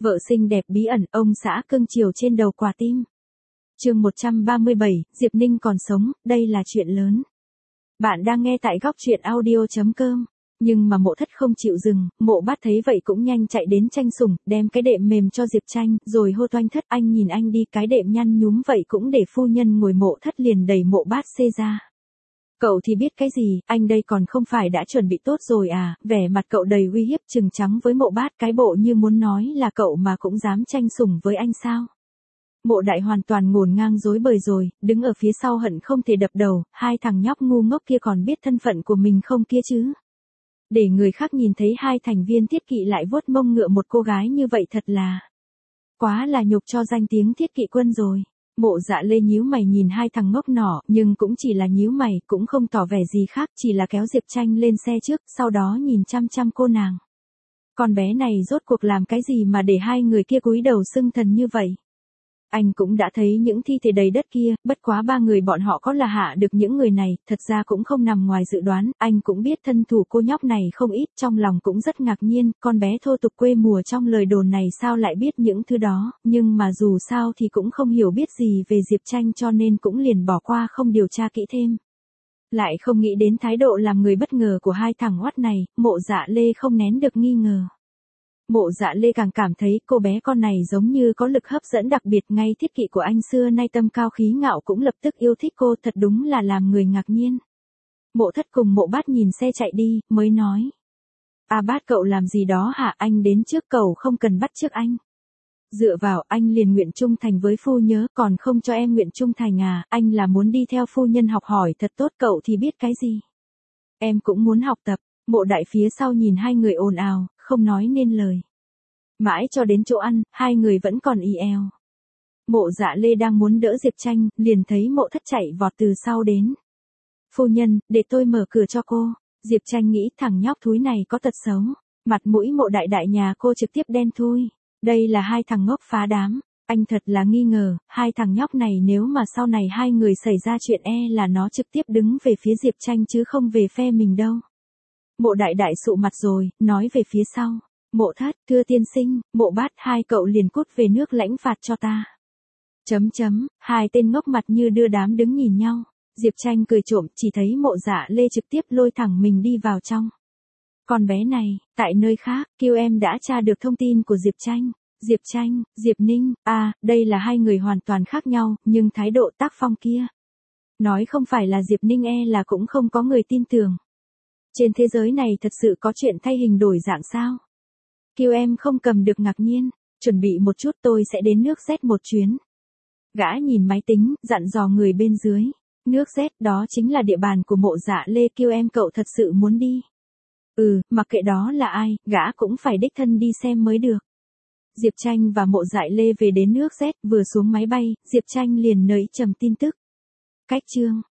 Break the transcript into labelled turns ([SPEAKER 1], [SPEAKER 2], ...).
[SPEAKER 1] Vợ xinh đẹp bí ẩn, ông xã cưng chiều trên đầu quả tim. Chương 137, Diệp Ninh còn sống, đây là chuyện lớn. Bạn đang nghe tại góc truyện audio.com. Nhưng mà Mộ Thất không chịu dừng, Mộ Bát thấy vậy cũng nhanh chạy đến tranh sủng, đem cái đệm mềm cho Diệp Tranh, rồi hô Toanh Thất, anh nhìn anh đi, cái đệm nhăn nhúm vậy cũng để phu nhân ngồi. Mộ Thất liền đẩy Mộ Bát xê ra. Cậu thì biết cái gì, anh đây còn không phải đã chuẩn bị tốt rồi à? Vẻ mặt cậu đầy uy hiếp trừng trắng với Mộ Bát, cái bộ như muốn nói là cậu mà cũng dám tranh sủng với anh sao? Mộ Đại hoàn toàn ngổn ngang rối bời rồi, đứng ở phía sau hận không thể đập đầu, hai thằng nhóc ngu ngốc kia còn biết thân phận của mình không kia chứ? Để người khác nhìn thấy hai thành viên Thiết Kỵ lại vuốt mông ngựa một cô gái như vậy thật là quá là nhục cho danh tiếng Thiết Kỵ quân rồi. Mộ Dạ Lê nhíu mày nhìn hai thằng ngốc nỏ, nhưng cũng chỉ là nhíu mày, cũng không tỏ vẻ gì khác, chỉ là kéo Diệp Tranh lên xe trước, sau đó nhìn chăm chăm cô nàng. Con bé này rốt cuộc làm cái gì mà để hai người kia cúi đầu xưng thần như vậy? Anh cũng đã thấy những thi thể đầy đất kia, bất quá ba người bọn họ có là hạ được những người này, thật ra cũng không nằm ngoài dự đoán, anh cũng biết thân thủ cô nhóc này không ít, trong lòng cũng rất ngạc nhiên, con bé thô tục quê mùa trong lời đồn này sao lại biết những thứ đó, nhưng mà dù sao thì cũng không hiểu biết gì về Diệp Tranh cho nên cũng liền bỏ qua không điều tra kỹ thêm. Lại không nghĩ đến thái độ làm người bất ngờ của hai thằng oắt này, Mộ Dạ Lê không nén được nghi ngờ. Mộ Dạ Lê càng cảm thấy cô bé con này giống như có lực hấp dẫn đặc biệt, ngay Thiết Kỵ của anh xưa nay tâm cao khí ngạo cũng lập tức yêu thích cô, thật đúng là làm người ngạc nhiên. Mộ Thất cùng Mộ Bát nhìn xe chạy đi, mới nói. À Bát cậu làm gì đó hả, anh đến trước cậu không cần bắt trước anh. Dựa vào anh liền nguyện trung thành với phu nhớ, còn không cho em nguyện trung thành à, anh là muốn đi theo phu nhân học hỏi thật tốt, cậu thì biết cái gì. Em cũng muốn học tập. Mộ Đại phía sau nhìn hai người ồn ào, không nói nên lời. Mãi cho đến chỗ ăn, hai người vẫn còn ì eo. Mộ Dạ Lê đang muốn đỡ Diệp Tranh, liền thấy Mộ Thất chạy vọt từ sau đến. Phu nhân, để tôi mở cửa cho cô. Diệp Tranh nghĩ thằng nhóc thúi này có tật xấu. Mặt mũi Mộ Đại nhà cô trực tiếp đen thui. Đây là hai thằng ngốc phá đám. Anh thật là nghi ngờ, hai thằng nhóc này nếu mà sau này hai người xảy ra chuyện là nó trực tiếp đứng về phía Diệp Tranh chứ không về phe mình đâu. Mộ Đại sụ mặt rồi, nói về phía sau. Mộ Thất, thưa tiên sinh, Mộ Bát, hai cậu liền cút về nước lãnh phạt cho ta. Hai tên ngốc mặt như đưa đám đứng nhìn nhau. Diệp Tranh cười trộm, chỉ thấy Mộ Dạ Lê trực tiếp lôi thẳng mình đi vào trong. Con bé này, tại nơi khác, kêu em đã tra được thông tin của Diệp Tranh. Diệp Tranh, Diệp Ninh, đây là hai người hoàn toàn khác nhau, nhưng thái độ tác phong kia. Nói không phải là Diệp Ninh là cũng không có người tin tưởng. Trên thế giới này thật sự có chuyện thay hình đổi dạng sao? Kiều em không cầm được ngạc nhiên, chuẩn bị một chút tôi sẽ đến nước Z một chuyến. Gã nhìn máy tính, dặn dò người bên dưới. Nước Z đó chính là địa bàn của Mộ Dạ Lê, Kiều em cậu thật sự muốn đi. Mặc kệ đó là ai, gã cũng phải đích thân đi xem mới được. Diệp Tranh và Mộ Dạ Lê về đến nước Z, vừa xuống máy bay, Diệp Tranh liền nới trầm tin tức. Cách chương